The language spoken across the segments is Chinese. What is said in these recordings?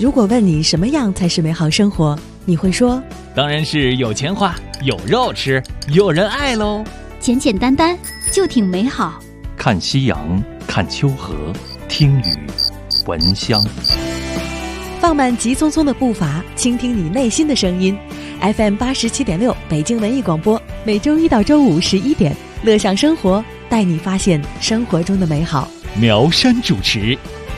如果问你什么样才是美好生活，你会说当然是有钱花，有肉吃，有人爱喽。 简简单单就挺美好。 看夕阳，看秋河，听雨，闻香。 放慢急匆匆的步伐，倾听你内心的声音。FM 87.6北京文艺广播，每周一到周五11点，乐享生活，带你发现生活中的美好。 苗山主持。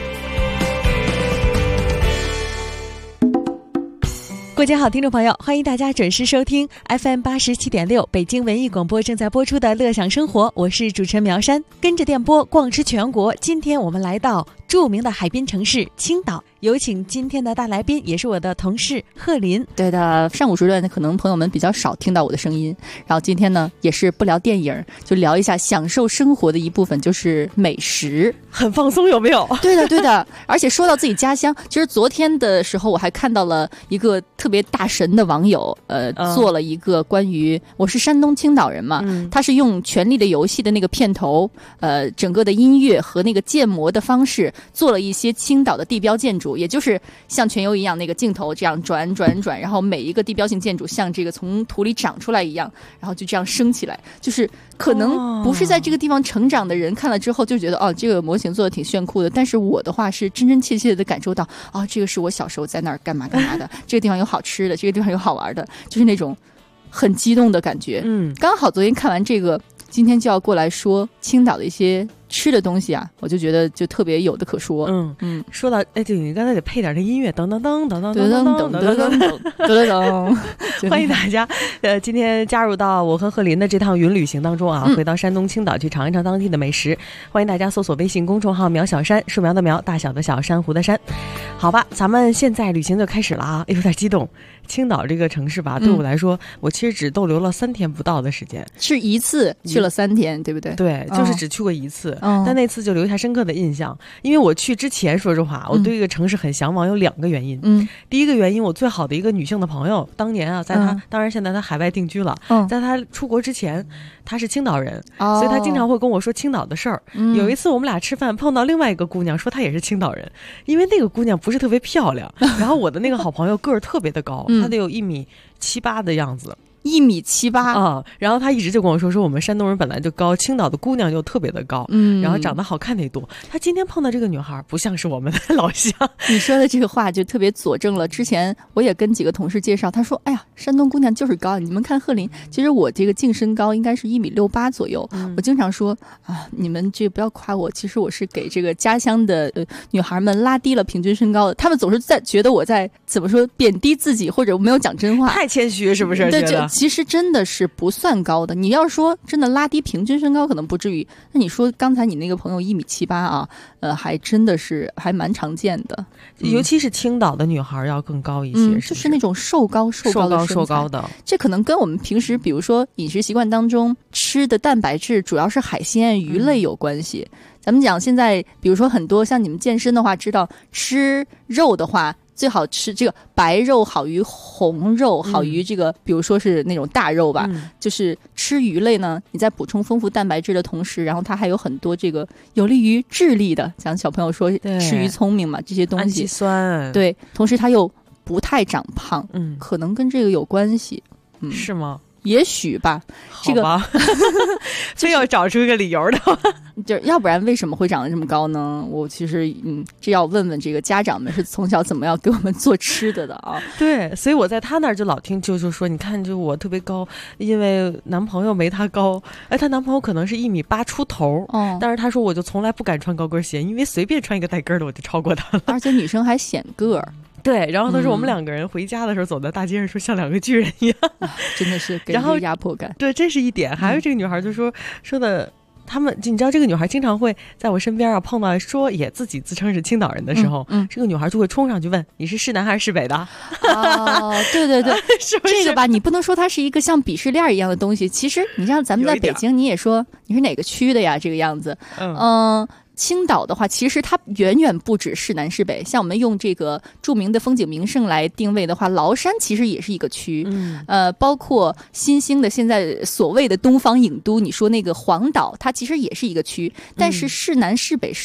过节好，听众朋友，欢迎大家准时收听 FM 87.6北京文艺广播正在播出的乐享生活，我是主持人苗山，跟着电波逛吃全国。今天我们来到著名的海滨城市青岛，有请今天的大来宾，也是我的同事贺林。 对的，上午时段可能朋友们比较少听到我的声音，然后今天呢也是不聊电影，就聊一下享受生活的一部分，就是美食。 很放松，有没有？ 对的对的，而且说到自己家乡，其实昨天的时候我还看到了一个特别大神的网友做了一个关于，我是山东青岛人嘛，他是用《权力的游戏》的那个片头整个的音乐和那个建模的方式做了一些青岛的地标建筑，也就是像全游一样那个镜头这样转，然后每一个地标性建筑像这个从土里长出来一样，然后就这样升起来，就是可能不是在这个地方成长的人看了之后就觉得这个模型做的挺炫酷的，但是我的话是真真切切的感受到这个是我小时候在那儿干嘛的这个地方有好吃的，这个地方有好玩的，就是那种很激动的感觉。刚好昨天看完这个，今天就要过来说青岛的一些吃的东西啊，我就觉得就特别有的可说。 说到对，你刚才得配点这音乐，噔噔噔噔噔噔噔噔噔。 欢迎大家今天加入到我和贺林的这趟云旅行当中啊，回到山东青岛去尝一尝当地的美食。欢迎大家搜索微信公众号苗小山，树苗的苗，大小的小，珊瑚的珊。好吧，咱们现在旅行就开始了啊，有点激动。青岛这个城市吧，对我来说，我其实只逗留了3天不到的时间， 是一次去了3天，对不对？ 对，就是只去过一次，但那次就留下深刻的印象。因为我去之前，说实话，我对这个城市很向往，有2个原因。第一个原因，我最好的一个女性的朋友，当年啊，在她当然现在她海外定居了，在她出国之前，她是青岛人，所以她经常会跟我说青岛的事儿。有一次我们俩吃饭，碰到另外一个姑娘，说她也是青岛人，因为那个姑娘不是特别漂亮，然后我的那个好朋友个儿特别的高，她得有1.78米的样子。 1.78米啊！然后他一直就跟我说我们山东人本来就高，青岛的姑娘就特别的高，然后长得好看的也多。他今天碰到这个女孩不像是我们的老乡。 你说的这个话就特别佐证了之前我也跟几个同事介绍，他说哎呀，山东姑娘就是高，你们看贺林，其实我这个净身高应该是1.68米左右。我经常说你们这不要夸我，其实我是给这个家乡的女孩们拉低了平均身高的，他们总是在觉得我在怎么说贬低自己，或者没有讲真话， 太谦虚是不是？ 对，这其实真的是不算高的。你要说真的拉低平均身高可能不至于，那你说刚才你那个朋友1.78米啊，还真的是还蛮常见的， 尤其是青岛的女孩要更高一些， 就是那种瘦高的。这可能跟我们平时比如说饮食习惯当中吃的蛋白质主要是海鲜鱼类有关系。咱们讲现在比如说很多像你们健身的话，知道吃肉的话最好吃这个白肉好于红肉，好于这个比如说是那种大肉吧，就是吃鱼类呢，你在补充丰富蛋白质的同时，然后它还有很多这个有利于智力的，像小朋友说吃鱼聪明嘛，这些东西氨基酸， 对，同时它又不太长胖，可能跟这个有关系。 是吗？ 也许吧，这个非要找出一个理由的话， 就要不然为什么会长得这么高呢？我其实这要问问这个家长们是从小怎么样给我们做吃的啊？ 对，所以我在他那儿就老听就说，你看就我特别高，因为男朋友没他高，她男朋友可能是1.8米出头，但是她说我就从来不敢穿高跟鞋，因为随便穿一个带跟的我就超过他了， 而且女生还显个儿。 对，然后他说我们2个人回家的时候走在大街上，说像2个巨人一样， 真的是给人压迫感。 对，这是一点。还有这个女孩就说的，他们你知道这个女孩经常会在我身边啊碰到说也自己自称是青岛人的时候，这个女孩就会冲上去问你是南还是市北的？ 对对对，是不是这个吧？你不能说它是一个像鄙视链一样的东西。其实你像咱们在北京，你也说你是哪个区的呀？这个样子，青岛的话，其实它远远不止市南市北。像我们用这个著名的风景名胜来定位的话，崂山其实也是一个区，包括新兴的现在所谓的东方影都，你说那个黄岛，它其实也是一个区。但是市南市北是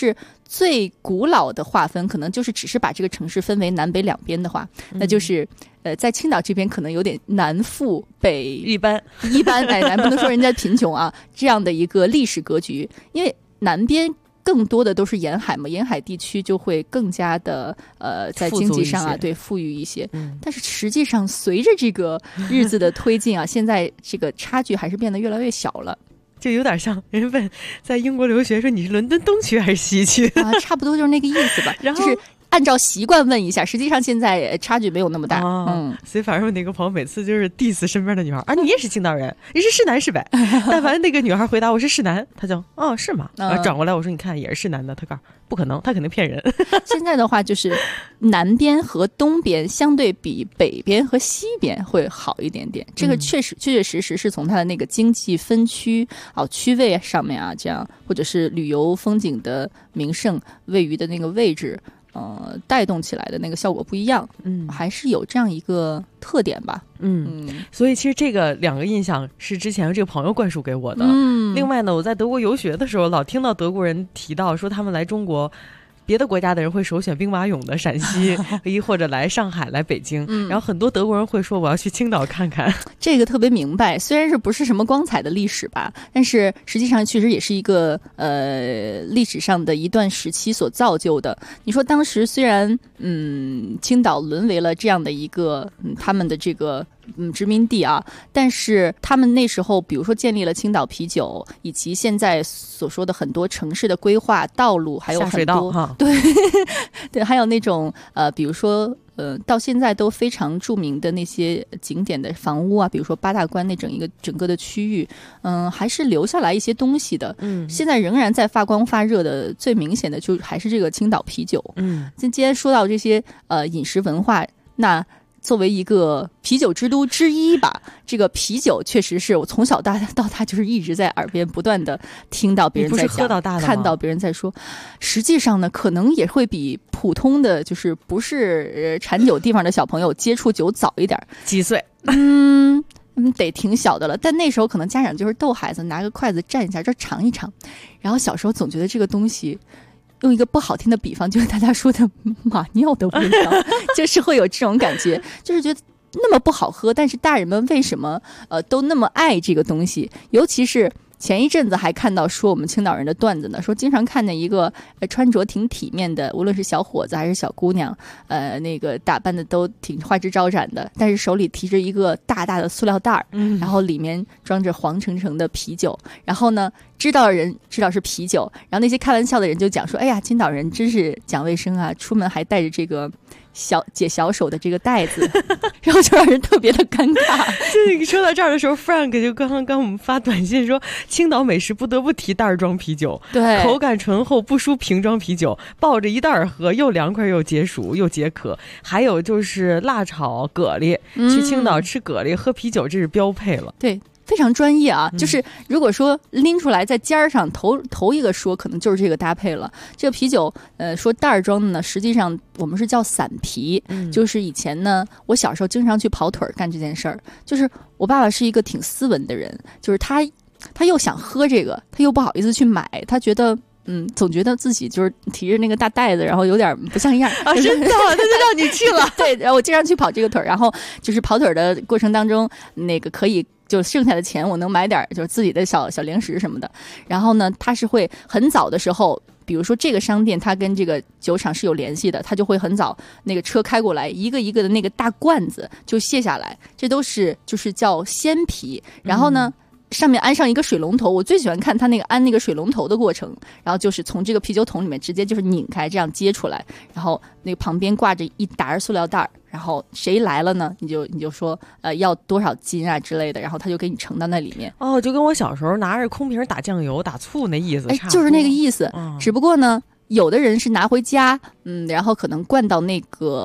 最古老的划分可能就是只是把这个城市分为南北两边的话，那就是在青岛这边可能有点南富北一般咱不能说人家贫穷啊，这样的一个历史格局。因为南边更多的都是沿海嘛，沿海地区就会更加的在经济上啊，对，富裕一些。但是实际上随着这个日子的推进啊，现在这个差距还是变得越来越小了。 就有点像人问在英国留学说你是伦敦东区还是西区啊，差不多就是那个意思吧。然后就是按照习惯问一下，实际上现在差距没有那么大。 所以反正我那个朋友每次就是 diss 身边的女孩啊，你也是青岛人，你是市南是北？但凡那个女孩回答我是市南，他就是吗？然后转过来我说你看也是市南的，他告诉不可能，他肯定骗人。 现在的话就是南边和东边相对比北边和西边会好一点点，这个确确实实是从它的那个经济分区区位上面啊，这样或者是旅游风景的名胜位于的那个位置。带动起来的那个效果不一样，还是有这样一个特点吧。 所以其实这个两个印象是之前这个朋友灌输给我的。另外呢，我在德国游学的时候，老听到德国人提到说他们来中国。别的国家的人会首选兵马俑的陕西，或者来上海、来北京，然后很多德国人会说我要去青岛看看。 这个特别明白，虽然是不是什么光彩的历史吧，但是实际上确实也是一个历史上的一段时期所造就的。你说当时虽然青岛沦为了这样的一个他们的这个殖民地啊，但是他们那时候比如说建立了青岛啤酒，以及现在所说的很多城市的规划道路，还有很多对，还有那种比如说到现在都非常著名的那些景点的房屋啊，比如说八大关那整个的区域，还是留下来一些东西的。现在仍然在发光发热的，最明显的就还是这个青岛啤酒。今天说到这些饮食文化，那作为一个啤酒之都之一吧，这个啤酒确实是我从小到大就是一直在耳边不断的听到别人在讲，看到别人在说。实际上呢，可能也会比普通的就是不是产酒地方的小朋友接触酒早一点。 几岁？ 得挺小的了，但那时候可能家长就是逗孩子，拿个筷子蘸一下，这尝一尝。然后小时候总觉得这个东西。用一个不好听的比方，就是大家说的马尿的味道，就是会有这种感觉，就是觉得那么不好喝，但是大人们为什么都那么爱这个东西？尤其是前一阵子还看到说我们青岛人的段子呢，说经常看见一个穿着挺体面的，无论是小伙子还是小姑娘，那个打扮的都挺花枝招展的，但是手里提着一个大大的塑料袋然后里面装着黄澄澄的啤酒，然后呢知道人知道是啤酒，然后那些开玩笑的人就讲说，哎呀，青岛人真是讲卫生啊，出门还带着这个解小手的这个袋子，然后就让人特别的尴尬。 就你说到这儿的时候 ，Frank 就刚刚我们发短信说，青岛美食不得不提袋装啤酒， 对， 口感醇厚不输瓶装啤酒，抱着一袋喝，又凉快又解暑又解渴。还有就是辣炒蛤蜊，去青岛吃蛤蜊喝啤酒，这是标配了。 对。非常专业啊，就是如果说拎出来在尖儿上头一个说，可能就是这个搭配了。这个啤酒说袋装的呢，实际上我们是叫散啤，就是以前呢我小时候经常去跑腿干这件事儿，就是我爸爸是一个挺斯文的人，就是他又想喝这个，他又不好意思去买，他觉得总觉得自己就是提着那个大袋子，然后有点不像样啊！真的，他就让你去了。 对，然后我经常去跑这个腿，然后就是跑腿的过程当中，那个可以就剩下的钱，我能买点就是自己的小零食什么的。然后呢，他是会很早的时候，比如说这个商店他跟这个酒厂是有联系的，他就会很早那个车开过来，一个一个的那个大罐子就卸下来，这都是就是叫鲜啤。然后呢。上面安上一个水龙头，我最喜欢看他那个安那个水龙头的过程，然后就是从这个啤酒桶里面直接就是拧开这样接出来，然后那个旁边挂着一沓塑料袋，然后谁来了呢，你就说要多少斤啊之类的，然后他就给你盛到那里面。 哦，就跟我小时候拿着空瓶打酱油打醋那意思差不多， 就是那个意思。只不过呢有的人是拿回家然后可能灌到那个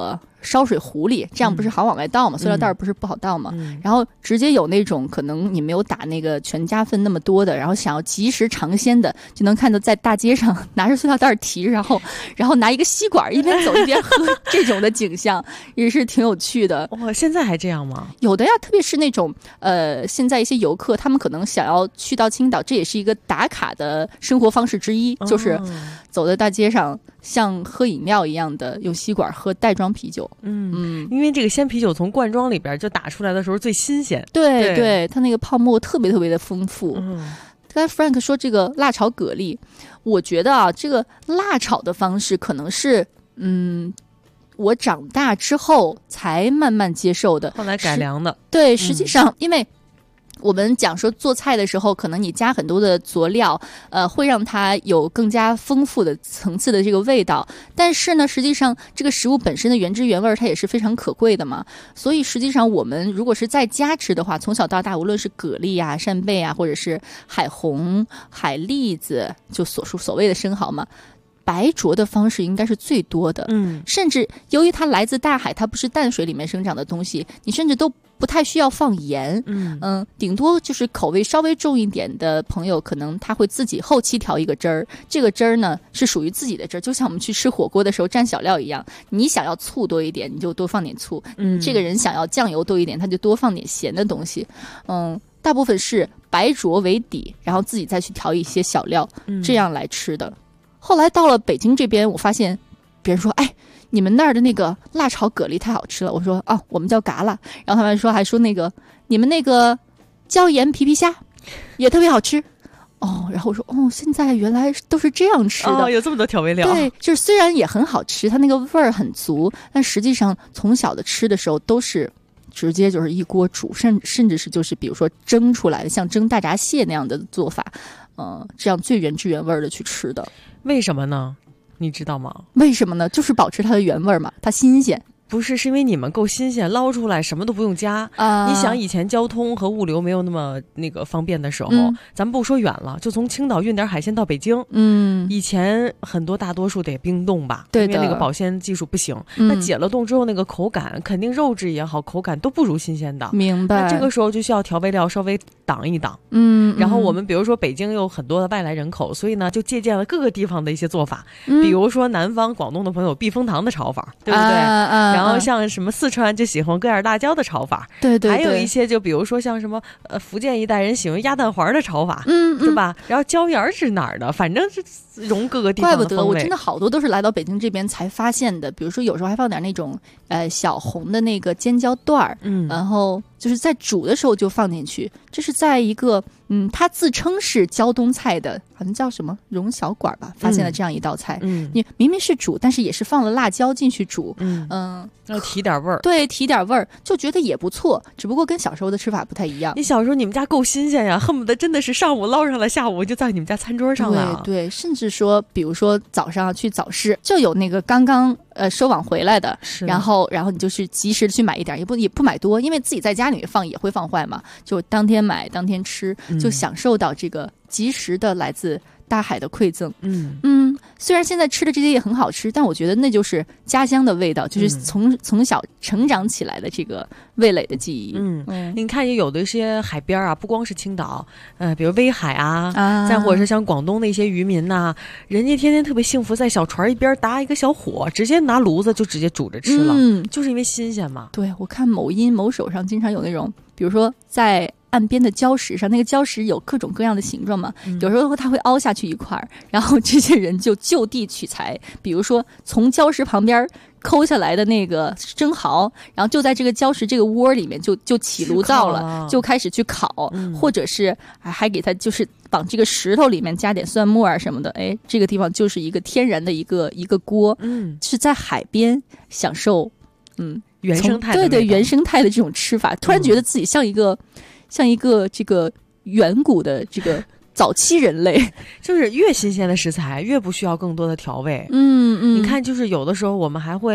烧水壶里，这样不是好往外倒吗？塑料袋不是不好倒吗？然后直接有那种可能你没有打那个全家份那么多的，然后想要及时尝鲜的，就能看到在大街上拿着塑料袋提，然后拿一个吸管一边走一边喝，这种的景象也是挺有趣的。 哇，现在还这样吗？ 有的呀，特别是那种现在一些游客，他们可能想要去到青岛，这也是一个打卡的生活方式之一，就是走在大街上像喝饮料一样的用吸管喝袋装啤酒。 因为这个鲜啤酒从罐装里边就打出来的时候最新鲜。 对，它那个泡沫特别特别的丰富。刚才 Frank 说这个辣炒蛤蜊，我觉得啊，这个辣炒的方式可能是我长大之后才慢慢接受的， 后来改良的。 对，实际上因为我们讲说做菜的时候，可能你加很多的佐料，会让它有更加丰富的层次的这个味道。但是呢，实际上这个食物本身的原汁原味它也是非常可贵的嘛。所以实际上我们如果是在家吃的话，从小到大，无论是蛤蜊啊、扇贝啊，或者是海虹、海蛎子，就所谓的生蚝嘛。白灼的方式应该是最多的，甚至由于它来自大海，它不是淡水里面生长的东西，你甚至都不太需要放盐，顶多就是口味稍微重一点的朋友，可能他会自己后期调一个汁儿，这个汁儿呢是属于自己的汁儿，就像我们去吃火锅的时候蘸小料一样，你想要醋多一点，你就多放点醋，这个人想要酱油多一点，他就多放点咸的东西，大部分是白灼为底，然后自己再去调一些小料，这样来吃的。后来到了北京这边，我发现别人说，哎，你们那儿的那个辣炒蛤蜊太好吃了。我说啊，我们叫嘎啦。然后他们还说那个你们那个椒盐皮皮虾也特别好吃。然后我说现在原来都是这样吃的， 有这么多调味料。 对，就是虽然也很好吃，它那个味儿很足，但实际上从小的吃的时候都是直接就是一锅煮，甚至是就是比如说蒸出来的，像蒸大闸蟹那样的做法，这样最原汁原味的去吃的。 为什么呢？你知道吗？ 为什么呢？就是保持它的原味嘛，它新鲜。 不是，是因为你们够新鲜，捞出来什么都不用加。你想以前交通和物流没有那么方便的时候，咱们不说远了，就从青岛运点海鲜到北京，以前大多数得冰冻吧， 对的， 因为那个保鲜技术不行。那解了冻之后，那个口感肯定肉质也好，口感都不如新鲜的。 明白。 那这个时候就需要调味料稍微挡一挡。然后我们比如说北京有很多的外来人口，所以呢就借鉴了各个地方的一些做法，比如说南方广东的朋友避风塘的炒法，对不对？然后像什么四川就喜欢搁点辣椒的炒法， 对， 还有一些就比如说像什么福建一带人喜欢鸭蛋黄的炒法，对吧？然后椒盐是哪儿的？反正是融各个地方的风味。 怪不得我真的好多都是来到北京这边才发现的，比如说有时候还放点那种小红的那个尖椒段儿，然后就是在煮的时候就放进去。这是在一个它自称是胶东菜的，好像叫什么荣小馆吧，发现了这样一道菜。你明明是煮，但是也是放了辣椒进去煮， 要提点味儿。 对，提点味儿，就觉得也不错，只不过跟小时候的吃法不太一样。 你小时候你们家够新鲜呀，恨不得真的是上午捞上来，下午就在你们家餐桌上了。 对，甚至说比如说早上去早市就有那个刚刚收网回来的，然后你就是及时的去买一点，也不买多，因为自己在家里面放也会放坏嘛，就当天买当天吃，就享受到这个及时的来自大海的馈赠。虽然现在吃的这些也很好吃，但我觉得那就是家乡的味道，就是从小成长起来的这个味蕾的记忆。 你看也有的一些海边啊，不光是青岛，比如威海啊，再或者是像广东的一些渔民呐，人家天天特别幸福，在小船一边搭一个小火，直接拿炉子就直接煮着吃了，就是因为新鲜嘛。 对，我看某音某手上经常有那种，比如说在岸边的礁石上，那个礁石有各种各样的形状嘛，有时候它会凹下去一块儿，然后这些人就地取材，比如说从礁石旁边抠下来的那个生蚝，然后就在这个礁石这个窝里面就起炉灶了，就开始去烤，或者是还给它就是往这个石头里面加点蒜末啊什么的，这个地方就是一个天然的一个锅，是在海边享受原生态的对原生态的这种吃法，突然觉得自己像一个这个远古的这个早期人类， 就是越新鲜的食材越不需要更多的调味。你看就是有的时候我们还会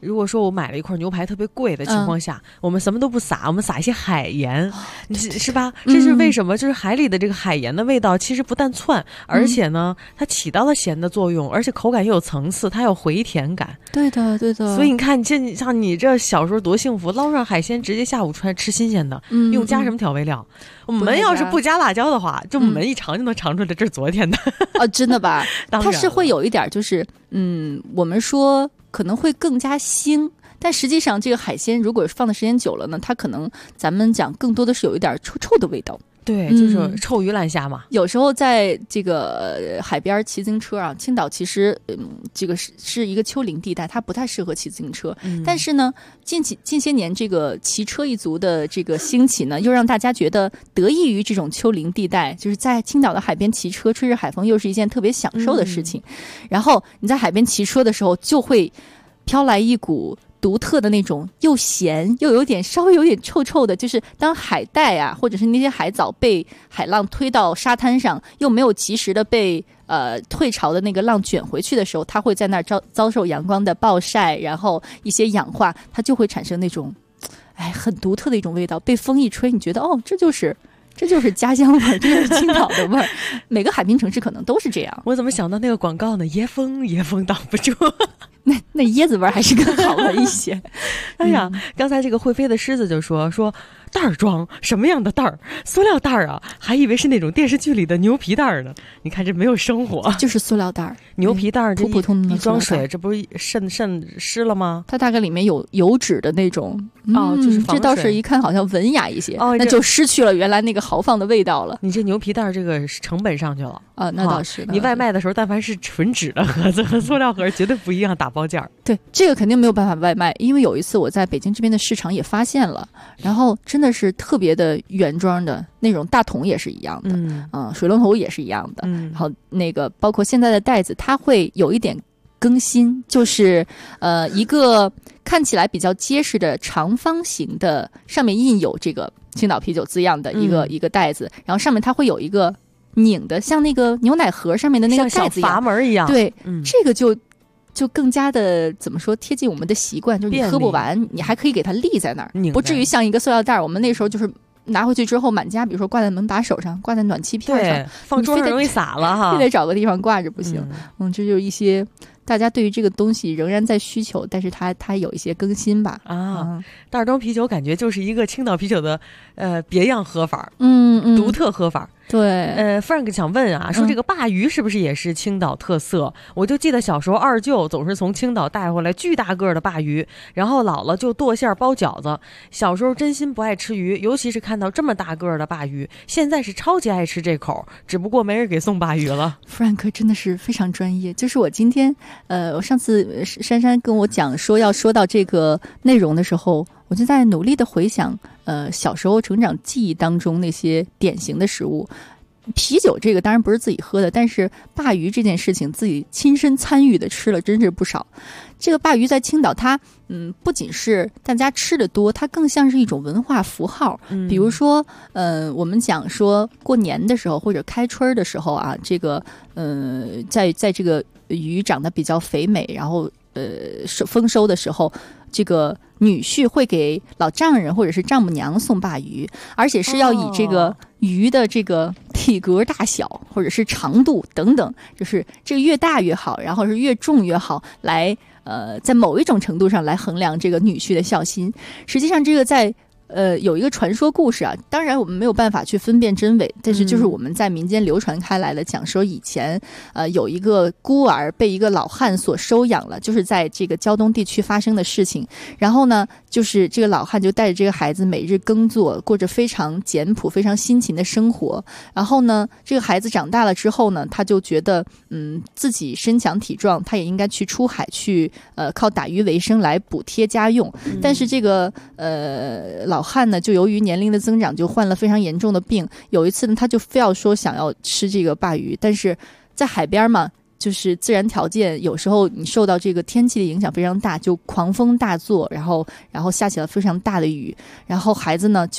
如果说我买了一块牛排特别贵的情况下，我们什么都不撒，我们撒一些海盐，是吧？这是为什么？就是海里的这个海盐的味道其实不但窜，而且呢它起到了咸的作用，而且口感又有层次，它有回甜感。 对的对的。 所以你看像你这小时候多幸福，捞上海鲜直接下午吃新鲜的，用加什么调味料？我们要是不加辣椒的话，就我们一尝就能尝出来这是昨天的。 真的吧？它是会有一点就是我们说可能会更加腥，但实际上这个海鲜如果放的时间久了呢，它可能咱们讲更多的是有一点臭臭的味道。 对，就是臭鱼烂虾嘛。 有时候在这个海边骑自行车啊，青岛其实这个是一个丘陵地带，它不太适合骑自行车。但是呢，近些年这个骑车一族的这个兴起呢，又让大家觉得得益于这种丘陵地带，就是在青岛的海边骑车，吹着海风，又是一件特别享受的事情。然后你在海边骑车的时候，就会飘来一股独特的那种又咸又稍微有点臭臭的，就是当海带啊或者是那些海藻被海浪推到沙滩上，又没有及时的被退潮的那个浪卷回去的时候，它会在那儿遭受阳光的暴晒，然后一些氧化，它就会产生那种很独特的一种味道。被风一吹，你觉得这就是家乡味儿，这就是青岛的味儿。每个海滨城市可能都是这样。 我怎么想到那个广告呢？椰风挡不住。 那椰子味儿还是更好闻一些。 哎呀，刚才这个会飞的狮子就说袋儿装什么样的袋儿？塑料袋儿啊，还以为是那种电视剧里的牛皮袋儿呢。你看这没有生活， 就是塑料袋儿。 牛皮袋儿这普通的一装水，这不是渗湿了吗？ 它大概里面有油脂的那种。 就是防水。 这倒是一看好像文雅一些，那就失去了原来那个豪放的味道了。 你这牛皮袋这个成本上去了那倒是。 你外卖的时候，但凡是纯纸的盒子和塑料盒绝对不一样，打包件儿。 对，这个肯定没有办法外卖，因为有一次我在北京这边的市场也发现了，然后真的是特别的原装的那种大桶也是一样的，水龙头也是一样的，然后那个包括现在的袋子，它会有一点更新，就是一个看起来比较结实的长方形的，上面印有这个青岛啤酒字样的一个袋子，然后上面它会有一个拧的，像那个牛奶盒上面的那个盖子一样， 像阀门一样。 对，这个就更加的怎么说贴近我们的习惯，就是你喝不完，你还可以给它立在那儿，不至于像一个塑料袋。我们那时候就是拿回去之后满家，比如说挂在门把手上，挂在暖气片上， 放桌上容易洒了哈， 非得找个地方挂着不行。这就是一些大家对于这个东西仍然在需求，但是它有一些更新吧。 袋装啤酒感觉就是一个青岛啤酒的别样喝法，独特喝法。 对 ，Frank 想问啊，说这个鲅鱼是不是也是青岛特色？我就记得小时候二舅总是从青岛带回来巨大个的鲅鱼，然后姥姥就剁馅包饺子。小时候真心不爱吃鱼，尤其是看到这么大个的鲅鱼，现在是超级爱吃这口，只不过没人给送鲅鱼了。 Frank 真的是非常专业，就是我今天我上次珊珊跟我讲说要说到这个内容的时候，我就在努力的回想小时候成长记忆当中那些典型的食物。啤酒这个当然不是自己喝的，但是鲅鱼这件事情自己亲身参与的吃了真是不少。这个鲅鱼在青岛它不仅是大家吃的多，它更像是一种文化符号。比如说我们讲说过年的时候或者开春的时候啊，这个在这个鱼长得比较肥美，然后丰收的时候，这个女婿会给老丈人或者是丈母娘送鲅鱼，而且是要以这个鱼的这个体格大小或者是长度等等，就是这个越大越好，然后是越重越好，来在某一种程度上来衡量这个女婿的孝心。实际上这个在有一个传说故事啊，当然我们没有办法去分辨真伪，但是就是我们在民间流传开来的，讲说以前有一个孤儿被一个老汉所收养了，就是在这个胶东地区发生的事情。然后呢，就是这个老汉就带着这个孩子每日耕作，过着非常简朴非常辛勤的生活。然后呢，这个孩子长大了之后呢，他就觉得自己身强体壮，他也应该去出海去靠打鱼为生来补贴家用。但是这个老汉呢，就由于年龄的增长，就患了非常严重的病。有一次呢，他就非要说想要吃这个鲅鱼，但是在海边嘛，就是自然条件有时候你受到这个天气的影响非常大，就狂风大作，然后下起了非常大的雨，然后孩子呢就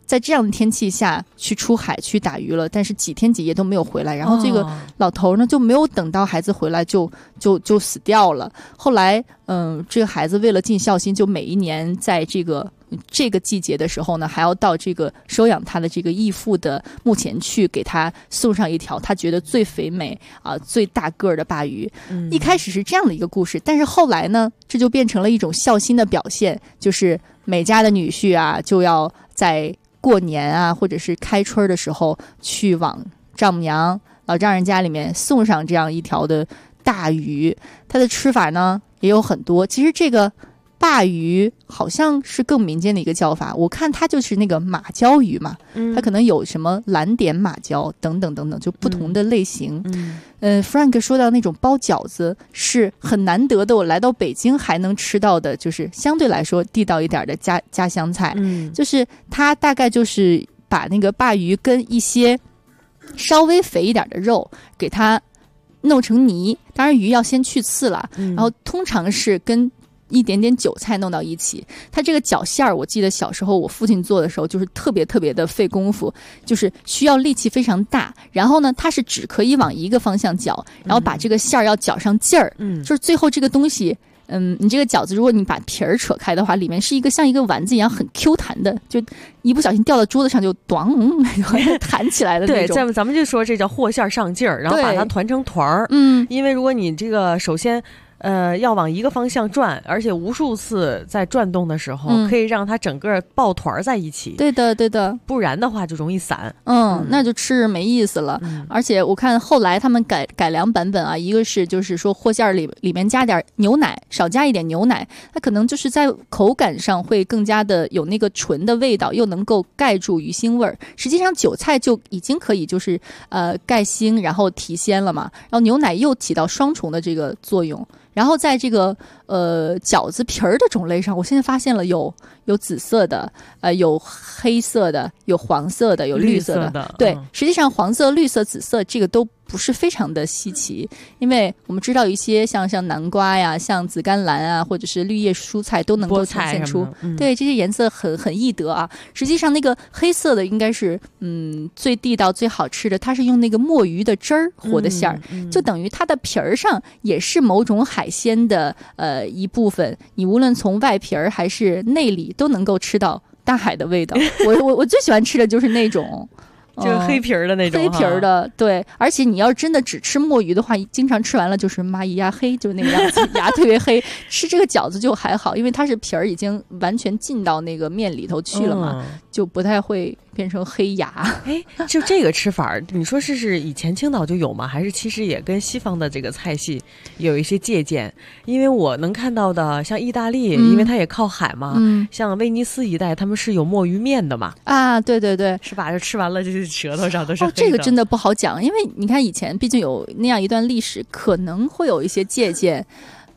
在这样的天气下去出海去打鱼了，但是几天几夜都没有回来，然后这个老头呢就没有等到孩子回来就死掉了。后来这个孩子为了尽孝心，就每一年在这个季节的时候呢，还要到这个收养他的这个义父的墓前去，给他送上一条他觉得最肥美最大个儿的鲅鱼。一开始是这样的一个故事，但是后来呢，这就变成了一种孝心的表现，就是每家的女婿就要在过年或者是开春的时候去往丈母娘老丈人家里面送上这样一条的大鱼。它的吃法呢也有很多，其实这个鲅鱼好像是更民间的一个叫法，我看它就是那个马鲛鱼嘛，它可能有什么蓝点马鲛等等等等，就不同的类型。Frank 说到那种包饺子是很难得的，我来到北京还能吃到的，就是相对来说地道一点的家乡菜。就是它大概就是把那个鲅鱼跟一些稍微肥一点的肉给它弄成泥，当然鱼要先去刺了，然后通常是跟一点点韭菜弄到一起。它这个饺馅儿，我记得小时候我父亲做的时候就是特别特别的费功夫，就是需要力气非常大，然后呢它是只可以往一个方向搅，然后把这个馅儿要搅上劲儿，就是最后这个东西你这个饺子如果你把皮儿扯开的话，里面是一个像一个丸子一样很 Q 弹的，就一不小心掉到桌子上就咚弹起来的那种。 对，咱们就说这叫和馅上劲儿，然后把它团成团儿。因为如果你这个首先要往一个方向转，而且无数次在转动的时候，可以让它整个抱团在一起。 对的，对的， 不然的话就容易散。 那就吃没意思了。而且我看后来他们改良版本一个是就是说和馅里面加点牛奶，少加一点牛奶，它可能就是在口感上会更加的有那个纯的味道，又能够盖住鱼腥味儿。实际上韭菜就已经可以就是盖腥然后提鲜了嘛，然后牛奶又起到双重的这个作用。然后在这个饺子皮儿的种类上，我现在发现了有紫色的，有黑色的，有黄色的，有绿色的。对，实际上黄色、绿色、紫色这个都不是非常的稀奇，因为我们知道一些像南瓜呀、像紫甘蓝或者是绿叶蔬菜都能够呈现出，对这些颜色很易得实际上那个黑色的应该是最地道、最好吃的，它是用那个墨鱼的汁儿和的馅儿，就等于它的皮儿上也是某种海鲜的一部分，你无论从外皮儿还是内里都能够吃到大海的味道。我最喜欢吃的就是那种。 就是黑皮儿的那种， 黑皮儿的，对。而且你要真的只吃墨鱼的话，经常吃完了就是蚂蚁牙黑，就是那个样子，牙特别黑。吃这个饺子就还好，因为它是皮儿已经完全进到那个面里头去了嘛，就不太会变成黑牙。 就这个吃法，你说是以前青岛就有吗？还是其实也跟西方的这个菜系有一些借鉴？因为我能看到的，像意大利，因为它也靠海嘛，像威尼斯一带，他们是有墨鱼面的嘛。 对对对， 是吧？就吃完了就是舌头上都是黑的。 这个真的不好讲，因为你看以前毕竟有那样一段历史，可能会有一些借鉴。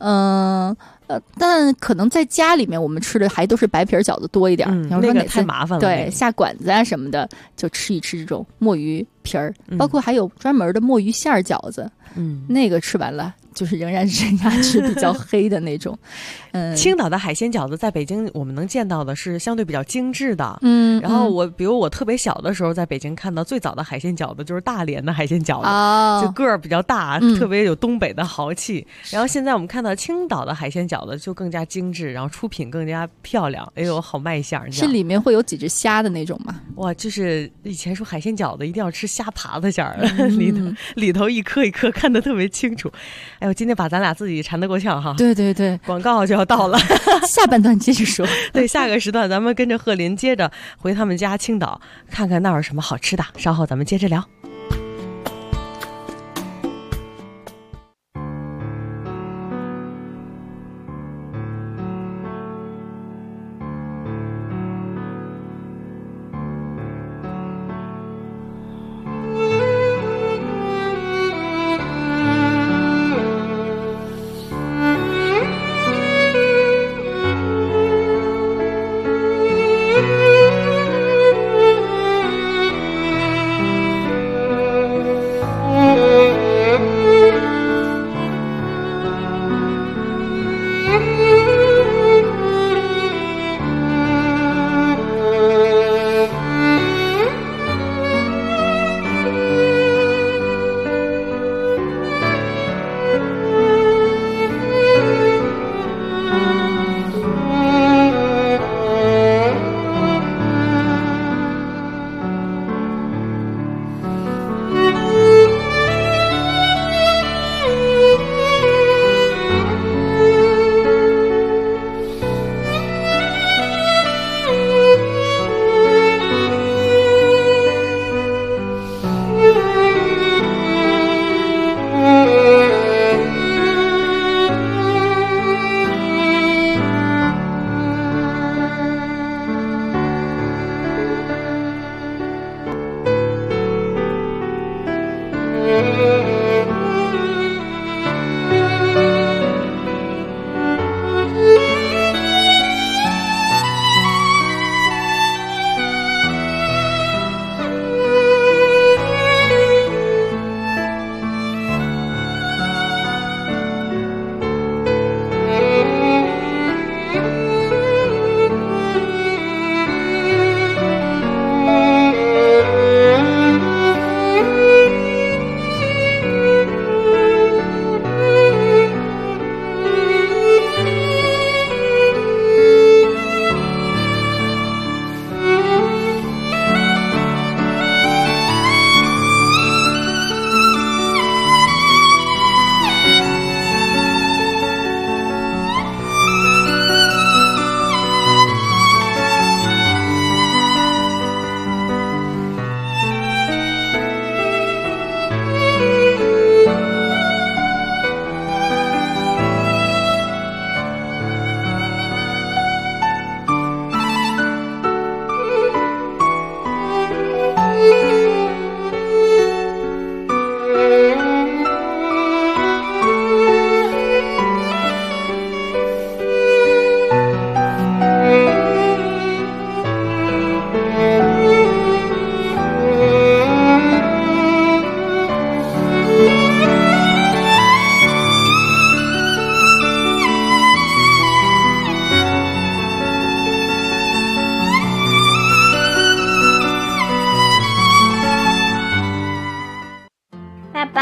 但可能在家里面我们吃的还都是白皮饺子多一点。 那个太麻烦了。 对，下馆子什么的就吃一吃这种墨鱼皮儿，包括还有专门的墨鱼馅儿饺子。那个吃完了就是仍然是牙齿比较黑的那种。 青岛的海鲜饺子在北京我们能见到的是相对比较精致的。然后比如我特别小的时候在北京看到最早的海鲜饺子就是大连的海鲜饺子，就个儿比较大，特别有东北的豪气。然后现在我们看到青岛的海鲜饺子就更加精致，然后出品更加漂亮。哎呦，好卖相！ 是里面会有几只虾的那种吗？ 哇，就是以前说海鲜饺子一定要吃虾爬子馅儿，里头一颗一颗看得特别清楚。哎呦，今天把咱俩自己馋得够呛哈。 对对对， 广告就要到了， 下半段接着说。 对，下个时段咱们跟着贺林接着回他们家青岛，看看那儿有什么好吃的。稍后咱们接着聊。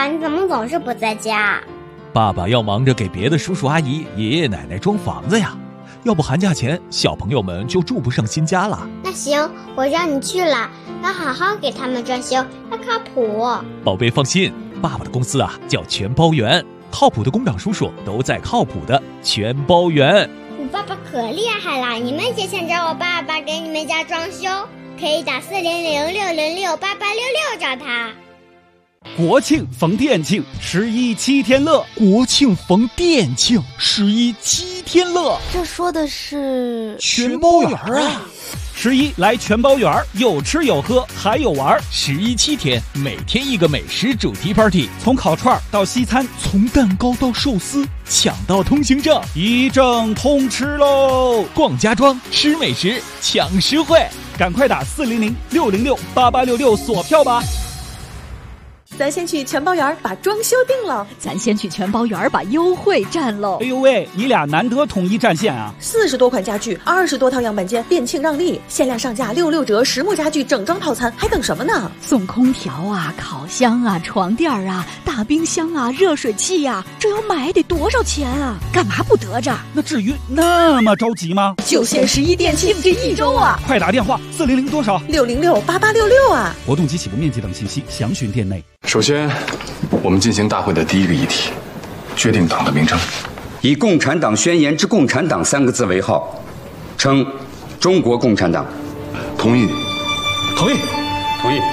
爸，你怎么总是不在家？ 爸爸要忙着给别的叔叔阿姨、爷爷奶奶装房子呀，要不寒假前小朋友们就住不上新家了。 那行，我让你去了，要好好给他们装修，要靠谱。 宝贝放心，爸爸的公司啊叫全包园，靠谱的工长叔叔都在靠谱的全包园。 你爸爸可厉害了，你们也想找我爸爸给你们家装修，可以打400-606-8866找他。 国庆逢店庆，11七天乐。 国庆逢店庆，11七天乐。 这说的是全包园啊 ！11来全包园，有吃有喝还有玩。 11七天，每天一个美食主题 party， 从烤串到西餐， 从蛋糕到寿司，抢到通行证， 一证通吃喽！ 逛家装，吃美食，抢实惠， 赶快打400-606-8866锁票吧！ 咱先去全包园把装修定了， 咱先去全包园把优惠占喽。 哎呦喂，你俩难得统一战线啊 ！40多款家具，20多套样板间，店庆让利，限量上架66折，实木家具整装套餐，还等什么呢？ 送空调啊，烤箱啊，床垫啊，大冰箱啊，热水器啊，这要买得多少钱啊？干嘛不得着？ 那至于那么着急吗？ 就限11店庆这1周啊！ 快打电话400多少 606-8866啊！ 活动及起步面积等信息详询店内。 首先，我们进行大会的第一个议题，决定党的名称， 以《共产党宣言》之“共产党”3个字为号，称中国共产党。 同意。 同意。同意。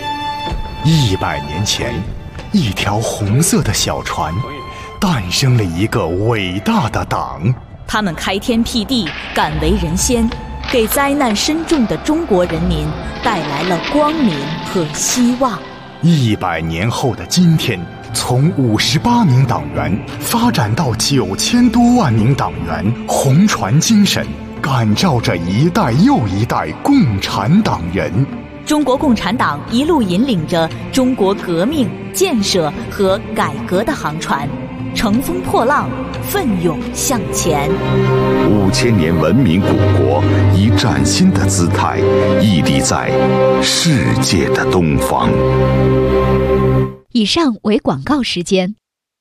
100年前，一条红色的小船，诞生了一个伟大的党。 他们开天辟地，敢为人先，给灾难深重的中国人民带来了光明和希望。 100年后的今天，从58名党员发展到9000多万名党员，红船精神感召着一代又一代共产党人。 中国共产党一路引领着中国革命、建设和改革的航船，乘风破浪，奋勇向前。 5000年文明古国以崭新的姿态屹立在世界的东方。 以上为广告时间。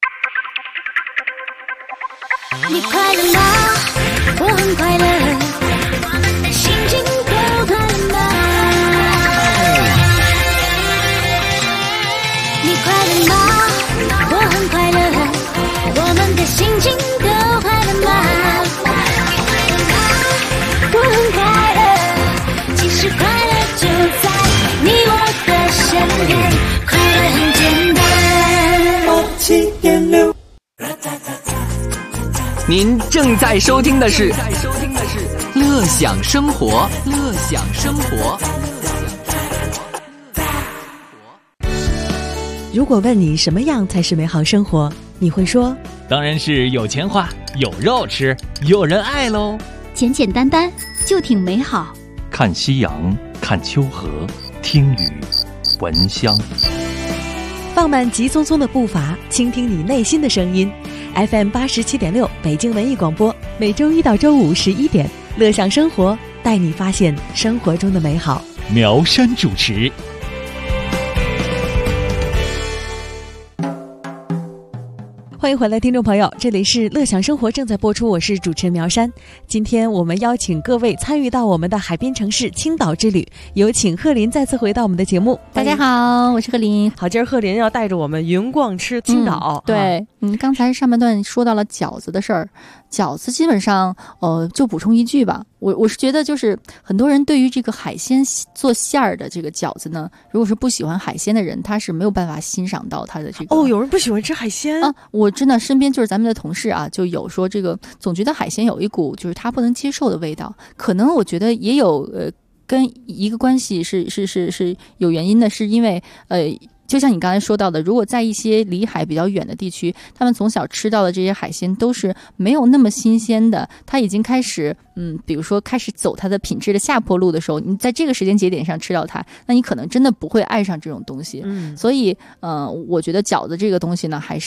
你快乐吗？我很快乐，心情都快乐吗？你快乐吗？我很快乐，我们的心情都快乐吗？我很快乐，其实快乐就在你我的身边，快乐很简单。7.6。 您正在收听的是《乐享生活》，乐享生活。 如果问你什么样才是美好生活，你会说： 当然是有钱花，有肉吃，有人爱喽。 简简单单就挺美好。 看夕阳，看秋荷，听雨，闻香。 放慢急匆匆的步伐，倾听你内心的声音。FM 87.6北京文艺广播，每周1到周5 11点，乐享生活，带你发现生活中的美好。 苗山主持。 欢迎回来，听众朋友，这里是乐享生活正在播出，我是主持人苗山。今天我们邀请各位参与到我们的海滨城市青岛之旅，有请贺林再次回到我们的节目。 大家好，我是贺林。 好，今儿贺林要带着我们云逛吃青岛。 对，刚才上半段说到了饺子的事儿，饺子基本上就补充一句吧，我是觉得就是很多人对于这个海鲜做馅儿的这个饺子呢，如果是不喜欢海鲜的人，他是没有办法欣赏到它的这个。 有人不喜欢吃海鲜啊？我真的身边就是咱们的同事啊，就有说这个总觉得海鲜有一股就是他不能接受的味道，可能我觉得也有跟一个关系是有原因的，是因为就像你刚才说到的，如果在一些离海比较远的地区，他们从小吃到的这些海鲜都是没有那么新鲜的，它已经开始比如说开始走它的品质的下坡路的时候，你在这个时间节点上吃到它，那你可能真的不会爱上这种东西。所以我觉得饺子这个东西呢，还是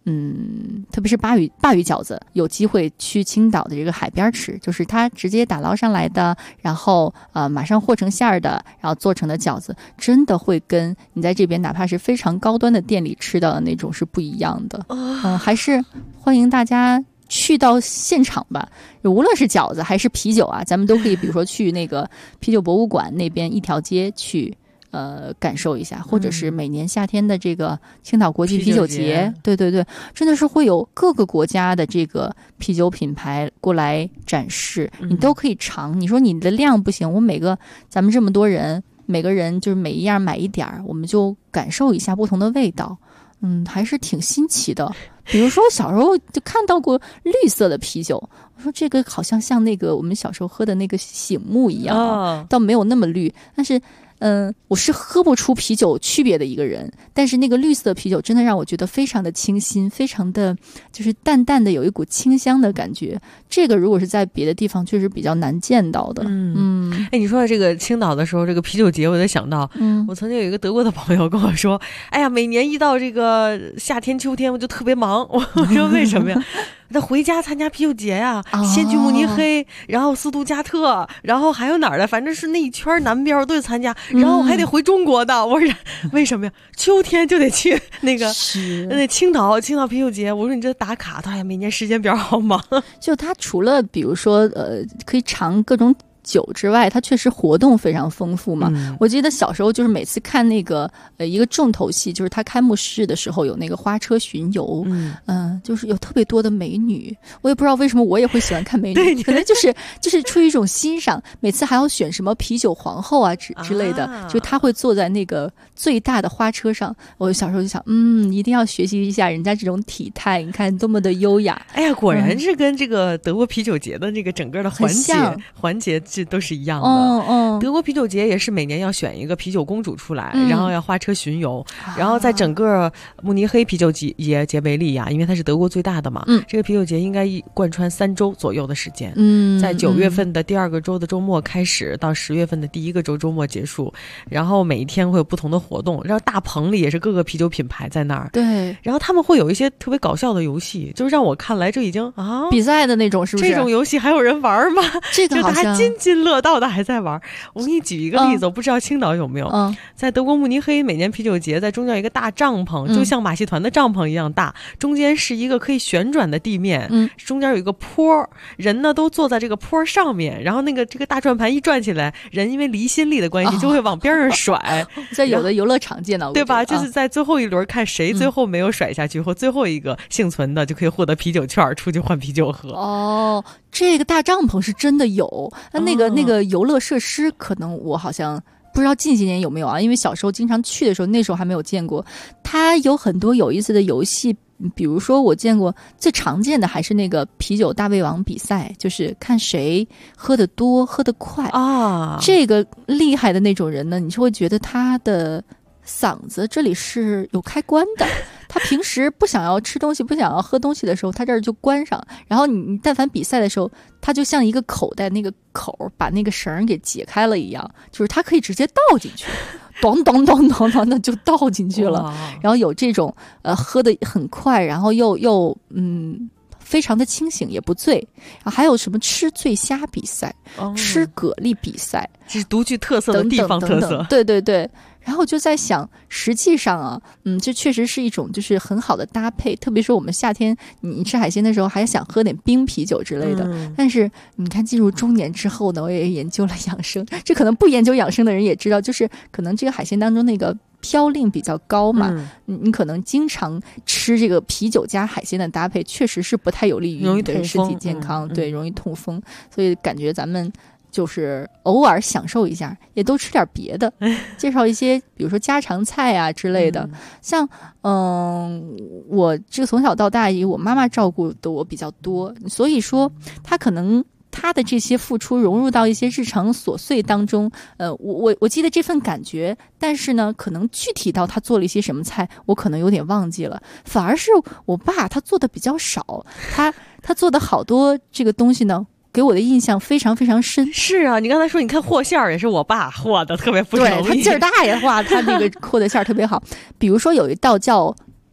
特别是鲅鱼饺子，有机会去青岛的这个海边吃，就是它直接打捞上来的，然后马上和成馅儿的，然后做成的饺子，真的会跟你在这边哪怕是非常高端的店里吃到的那种是不一样的。还是欢迎大家去到现场吧，无论是饺子还是啤酒啊，咱们都可以比如说去那个啤酒博物馆那边一条街去感受一下，或者是每年夏天的这个青岛国际啤酒节，对对对，真的是会有各个国家的这个啤酒品牌过来展示，你都可以尝。你说你的量不行，咱们这么多人，每个人就是每一样买一点儿，我们就感受一下不同的味道。还是挺新奇的。比如说小时候就看到过绿色的啤酒，我说这个好像那个我们小时候喝的那个醒目一样，倒没有那么绿，但是我是喝不出啤酒区别的一个人，但是那个绿色的啤酒真的让我觉得非常的清新，非常的就是淡淡的有一股清香的感觉，这个如果是在别的地方确实比较难见到的。 你说到这个青岛的时候，这个啤酒节我就想到，我曾经有一个德国的朋友跟我说，哎呀，每年一到这个夏天秋天我就特别忙，我说为什么呀？他回家参加啤酒节呀，先去慕尼黑，然后斯图加特，然后还有哪儿的，反正是那一圈南边都得参加，然后还得回中国的。我说为什么呀？秋天就得去那个青岛啤酒节。我说你这打卡，他呀每年时间表好忙。 就他除了比如说可以尝各种酒之外，它确实活动非常丰富嘛。我记得小时候就是每次看那个一个重头戏，就是它开幕式的时候有那个花车巡游，就是有特别多的美女，我也不知道为什么我也会喜欢看美女，可能就是出于一种欣赏。每次还要选什么啤酒皇后啊之类的，就她会坐在那个最大的花车上。我小时候就想，一定要学习一下人家这种体态，你看多么的优雅。 哎呀，果然是跟这个德国啤酒节的这个整个的环节这都是一样的。德国啤酒节也是每年要选一个啤酒公主出来，然后要花车巡游，然后在整个慕尼黑啤酒节为例呀，因为它是德国最大的嘛，这个啤酒节应该贯穿3周左右的时间，在9月份的第2个周的周末开始，到10月份的第1个周末结束，然后每一天会有不同的活动，然后大棚里也是各个啤酒品牌在那儿， 对， 然后他们会有一些特别搞笑的游戏，就是让我看来这已经比赛的那种，是不是？ 这种游戏还有人玩吗？ 这个好像就大家津津乐道的还在玩。我给你举一个例子，我不知道青岛有没有，在德国慕尼黑每年啤酒节，在中间有一个大帐篷，就像马戏团的帐篷一样大，中间是一个可以旋转的地面，中间有一个坡，人呢都坐在这个坡上面，然后这个大转盘一转起来，人因为离心力的关系就会往边上甩， 在有的游乐场见到过， 对吧？就是在最后一轮看谁最后没有甩下去，或最后一个幸存的就可以获得啤酒券出去换啤酒喝。 这个大帐篷是真的有，那个游乐设施可能我好像不知道近些年有没有啊，因为小时候经常去的时候，那时候还没有见过。它有很多有意思的游戏，比如说我见过最常见的还是那个啤酒大胃王比赛，就是看谁喝得多喝得快啊。这个厉害的那种人呢，你就会觉得他的嗓子这里是有开关的，他平时不想要吃东西不想要喝东西的时候，他这儿就关上，然后你但凡比赛的时候，他就像一个口袋，那个口把那个绳给解开了一样，就是他可以直接倒进去，咚咚咚咚咚的就倒进去了。然后有这种喝得很快，然后又非常的清醒也不醉，然后还有什么吃醉虾比赛，吃蛤蜊比赛， 这是独具特色的地方特色。 等等，对对对。然后我就在想，实际上啊，这确实是一种就是很好的搭配，特别是我们夏天你吃海鲜的时候还想喝点冰啤酒之类的。但是你看进入中年之后呢，我也研究了养生，这可能不研究养生的人也知道，就是可能这个海鲜当中那个嘌呤比较高嘛，你可能经常吃这个啤酒加海鲜的搭配，确实是不太有利于你的身体健康，对，容易痛风。所以感觉咱们就是偶尔享受一下，也都吃点别的，介绍一些比如说家常菜啊之类的。像我这个从小到大以我妈妈照顾的我比较多，所以说她可能他的这些付出融入到一些日常琐碎当中，我记得这份感觉，但是呢，可能具体到他做了一些什么菜，我可能有点忘记了。反而是我爸他做的比较少，他做的好多这个东西呢，给我的印象非常非常深。 是啊，你刚才说你看和馅儿也是我爸和的，特别不容易。 对，他劲儿大呀，哇，他那个和的馅儿特别好。比如说有一道叫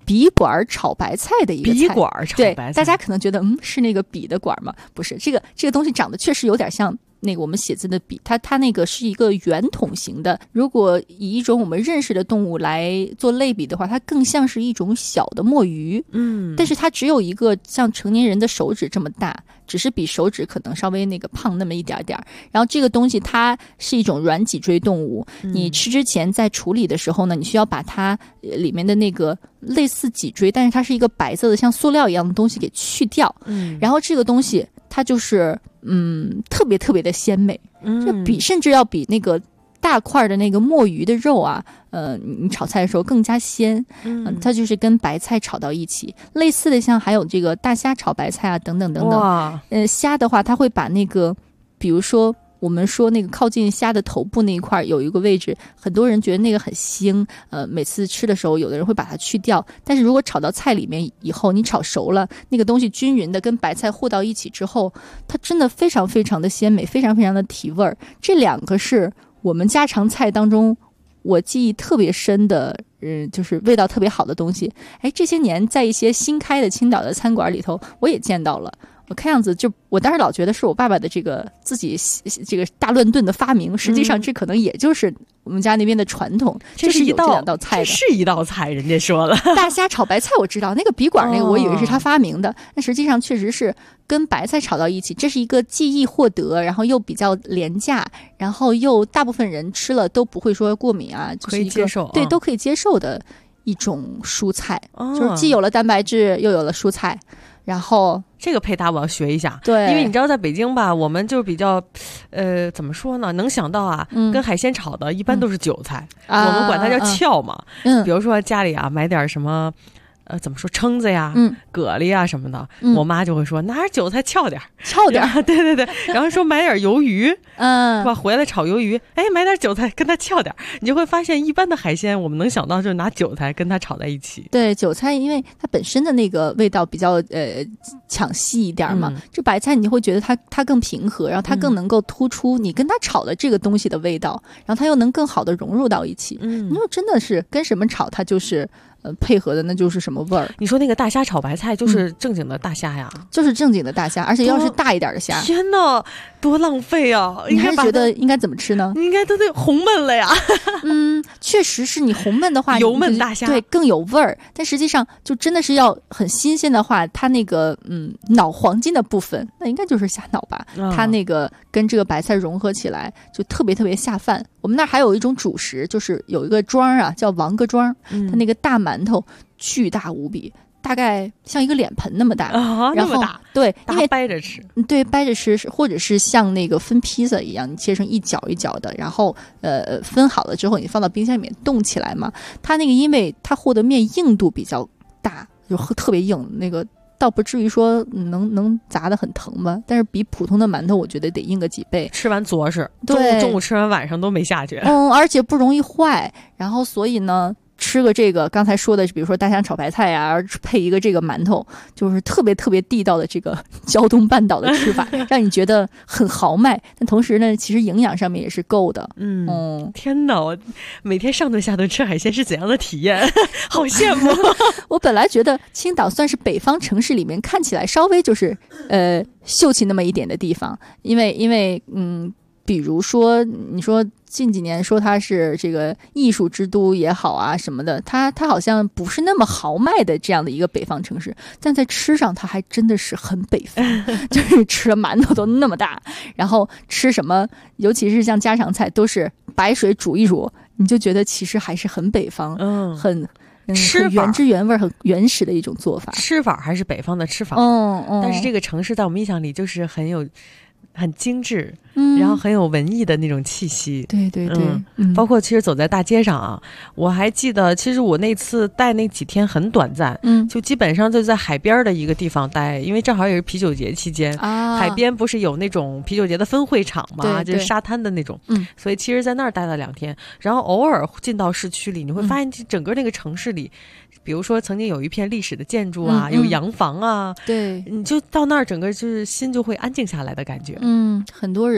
笔管炒白菜的一个菜。 笔管炒白菜， 对，大家可能觉得是那个笔的管吗？不是，这个东西长得确实有点像那个我们写字的笔，它那个是一个圆筒形的。如果以一种我们认识的动物来做类比的话，它更像是一种小的墨鱼。但是它只有一个像成年人的手指这么大，只是比手指可能稍微那个胖那么一点点。然后这个东西它是一种软脊椎动物，你吃之前在处理的时候呢，你需要把它里面的那个类似脊椎，但是它是一个白色的像塑料一样的东西给去掉。然后这个东西它就是特别特别的鲜美，甚至要比那个大块的那个墨鱼的肉啊，你炒菜的时候更加鲜。它就是跟白菜炒到一起。类似的像还有这个大虾炒白菜啊，等等等等。虾的话，它会把那个，比如说我们说那个靠近虾的头部那一块有一个位置，很多人觉得那个很腥，每次吃的时候有的人会把它去掉，但是如果炒到菜里面以后，你炒熟了，那个东西均匀的跟白菜和到一起之后，它真的非常非常的鲜美，非常非常的提味儿。这两个是我们家常菜当中我记忆特别深的，就是味道特别好的东西。这些年在一些新开的青岛的餐馆里头，我也见到了。我看样子就，我当时老觉得是我爸爸的这个自己这个大乱炖的发明，实际上这可能也就是我们家那边的传统。 这是有这两道菜的， 这是一道菜，人家说了。 大虾炒白菜我知道，那个笔管那个我以为是他发明的，但实际上确实是跟白菜炒到一起，这是一个既易获得，然后又比较廉价，然后又大部分人吃了都不会说过敏啊，就是一个可以接受，对，都可以接受的一种蔬菜，就是既有了蛋白质又有了蔬菜。然后这个配搭我要学一下， 对， 因为你知道在北京吧，我们就比较，怎么说呢？能想到啊，跟海鲜炒的一般都是韭菜，我们管它叫翘嘛。比如说家里啊买点什么。怎么说蛏子呀、蛤蜊呀什么的，我妈就会说拿着韭菜翘点，对对对，然后说买点鱿鱼，是吧？回来炒鱿鱼，买点韭菜跟它翘点，你就会发现一般的海鲜我们能想到就是拿韭菜跟它炒在一起。 对，韭菜因为它本身的那个味道比较抢戏一点嘛，这白菜你就会觉得它更平和，然后它更能够突出你跟它炒的这个东西的味道，然后它又能更好的融入到一起。因为真的是跟什么炒它就是配合的那就是什么味儿。 你说那个大虾炒白菜就是正经的大虾呀， 就是正经的大虾，而且要是大一点的虾。 天哪，多浪费啊！ 你还是觉得应该怎么吃呢？ 应该都得红焖了呀。 确实是你红焖的话， 油焖大虾对更有味儿，但实际上就真的是要很新鲜的话，它那个脑黄金的部分，那应该就是虾脑吧，它那个跟这个白菜融合起来就特别特别下饭。我们那儿还有一种主食，就是有一个庄啊，叫王各庄，它那个大馒头巨大无比，大概像一个脸盆那么大， 然后那么大， 对，因为掰着吃， 对，掰着吃，或者是像那个分披萨一样，你切成一角一角的，然后分好了之后，你放到冰箱里面冻起来嘛。它那个因为它和的面硬度比较大，就特别硬，那个倒不至于说能砸得很疼吧，但是比普通的馒头我觉得得硬个几倍。 吃完着实， 对， 中午吃完晚上都没下去。 而且不容易坏，然后所以呢。吃个这个刚才说的，比如说大虾炒白菜呀，配一个这个馒头，就是特别特别地道的这个胶东半岛的吃法，让你觉得很豪迈，但同时呢，其实营养上面也是够的。 天哪，我每天上顿下顿吃海鲜是怎样的体验？好羡慕！ 我本来觉得青岛算是北方城市里面看起来稍微就是秀气那么一点的地方，因为比如说你说近几年说它是这个艺术之都也好啊什么的，它好像不是那么豪迈的这样的一个北方城市，但在吃上它还真的是很北方，就是吃的馒头都那么大，然后吃什么尤其是像家常菜都是白水煮一煮，你就觉得其实还是很北方，很原汁原味很原始的一种做法， 吃法还是北方的吃法。但是这个城市在我们印象里就是很精致，然后很有文艺的那种气息。 对对对， 包括其实走在大街上啊，我还记得，其实我那次待那几天很短暂，就基本上就在海边的一个地方待，因为正好也是啤酒节期间，海边不是有那种啤酒节的分会场嘛，就是沙滩的那种，所以其实在那儿待了2天，然后偶尔进到市区里，你会发现整个那个城市里。比如说曾经有一片历史的建筑啊，有洋房啊， 对， 你就到那儿整个就是心就会安静下来的感觉。 很多人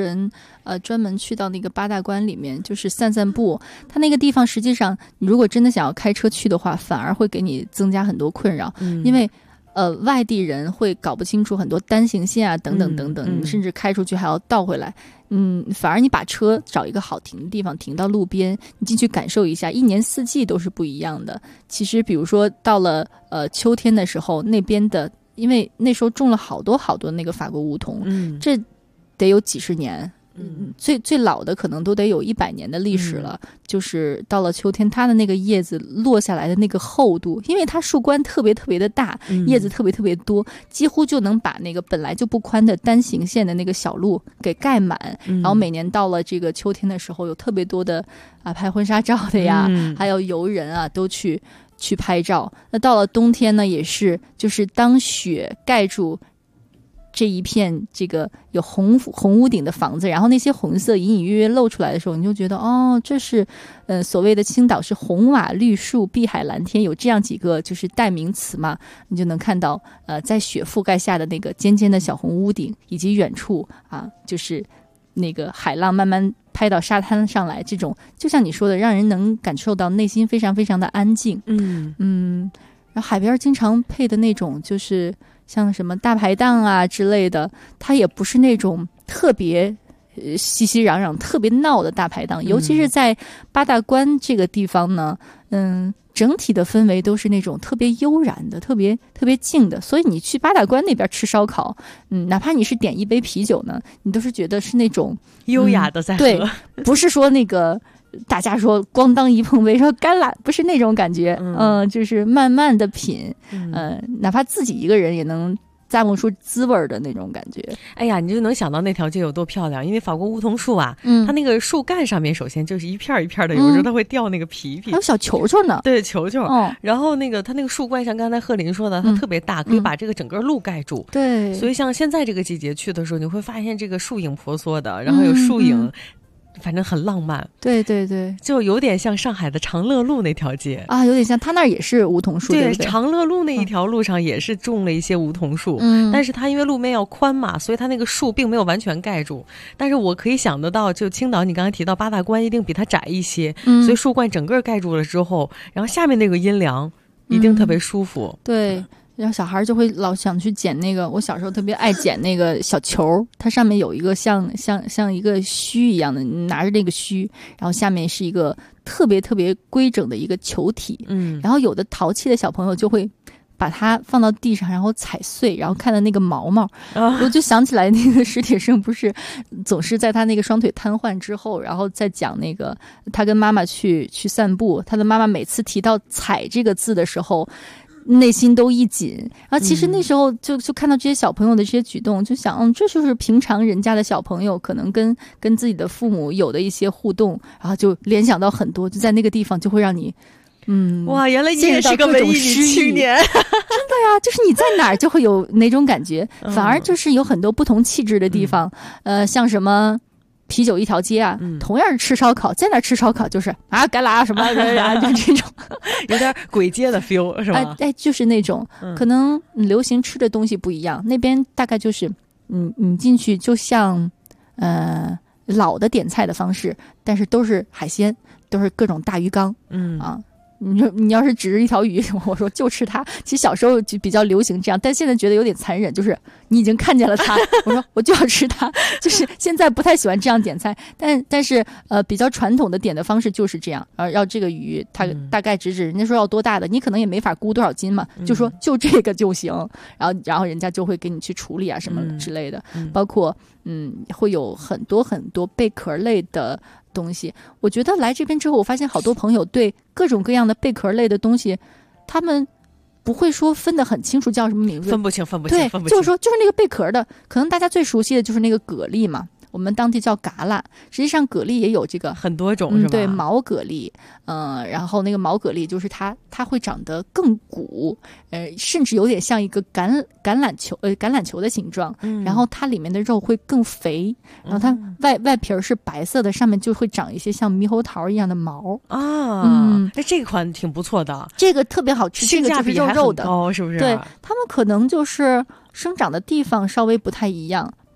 人专门去到那个八大关里面，就是散散步。它那个地方实际上，你如果真的想要开车去的话，反而会给你增加很多困扰，因为外地人会搞不清楚很多单行线啊，等等等等，甚至开出去还要倒回来。反而你把车找一个好停的地方，停到路边，你进去感受一下，一年四季都是不一样的。其实，比如说到了秋天的时候，那边的，因为那时候种了好多好多那个法国梧桐，这得有几十年。最老的可能都得有100年的历史了，就是到了秋天，它的那个叶子落下来的那个厚度，因为它树冠特别特别的大，叶子特别特别多，几乎就能把那个本来就不宽的单行线的那个小路给盖满。然后每年到了这个秋天的时候，有特别多的拍婚纱照的呀，还有游人啊都去拍照。那到了冬天呢，也是就是当雪盖住这一片这个有红屋顶的房子，然后那些红色隐隐约约露出来的时候，你就觉得这是所谓的青岛是红瓦绿树碧海蓝天，有这样几个就是代名词嘛，你就能看到在雪覆盖下的那个尖尖的小红屋顶，以及远处就是那个海浪慢慢拍到沙滩上来，这种就像你说的，让人能感受到内心非常非常的安静。然后海边经常配的那种就是像什么大排档啊之类的，它也不是那种特别熙熙攘攘特别闹的大排档，尤其是在八大关这个地方呢，整体的氛围都是那种特别悠然的，特别特别静的。所以你去八大关那边吃烧烤，哪怕你是点一杯啤酒呢，你都是觉得是那种优雅的在喝， 对，不是说那个大家说咣当一碰杯说干了，不是那种感觉，就是慢慢的品，哪怕自己一个人也能咂摸出滋味的那种感觉。 哎呀，你就能想到那条街有多漂亮，因为法国梧桐树啊，它那个树干上面首先就是一片一片的，有时候它会掉那个皮皮， 还有小球球呢。 对，球球。然后那个它那个树冠像刚才贺林说的，它特别大，可以把这个整个路盖住。 对， 所以像现在这个季节去的时候，你会发现这个树影婆娑的，然后有树影。反正很浪漫， 对对对， 就有点像上海的长乐路那条街啊，有点像，它那儿也是梧桐树，对， 长乐路那一条路上也是种了一些梧桐树，但是它因为路面要宽嘛，所以它那个树并没有完全盖住。但是我可以想得到，就青岛你刚才提到八大关一定比它窄一些，所以树冠整个盖住了之后，然后下面那个阴凉一定特别舒服， 对。然后小孩就会老想去捡那个，我小时候特别爱捡那个小球，它上面有一个像一个须一样的，你拿着那个须，然后下面是一个特别特别规整的一个球体，然后有的淘气的小朋友就会把它放到地上，然后踩碎，然后看到那个毛毛，我就想起来那个史铁生不是总是在他那个双腿瘫痪之后，然后再讲那个他跟妈妈去散步，他的妈妈每次提到踩这个字的时候内心都一紧，然后其实那时候就看到这些小朋友的这些举动，就想这就是平常人家的小朋友可能跟自己的父母有的一些互动，然后就联想到很多，就在那个地方就会让你哇，原来你也是个文艺女青年真的呀，就是你在哪儿就会有哪种感觉，反而就是有很多不同气质的地方，像什么啤酒一条街啊，同样是吃烧烤，在那吃烧烤就是干啦什么就这种有点鬼街的 feel 是吧？ 就是那种可能流行吃的东西不一样，那边大概就是你进去就像老的点菜的方式，但是都是海鲜，都是各种大鱼缸，你要是指着一条鱼，我说就吃它。其实小时候就比较流行这样，但现在觉得有点残忍，就是你已经看见了它，我说我就要吃它。就是现在不太喜欢这样点菜，但是比较传统的点的方式就是这样，要这个鱼，它大概指人家说要多大的，你可能也没法估多少斤嘛，就说就这个就行，然后人家就会给你去处理啊什么之类的，包括会有很多很多贝壳类的东西。我觉得来这边之后，我发现好多朋友对各种各样的贝壳类的东西，他们不会说分得很清楚叫什么名字， 分不清。 对，就是说就是那个贝壳的，可能大家最熟悉的就是那个蛤蜊嘛，我们当地叫蛤蜊，实际上蛤蜊也有这个很多种，是吧？ 对，毛蛤蜊，然后那个毛蛤蜊就是它会长得更鼓，甚至有点像一个橄榄球的形状，然后它里面的肉会更肥，然后它外皮是白色的，上面就会长一些像猕猴桃一样的毛啊。这款挺不错的， 这个特别好吃， 性价比还很高，是不是？ 对，它们可能就是生长的地方稍微不太一样。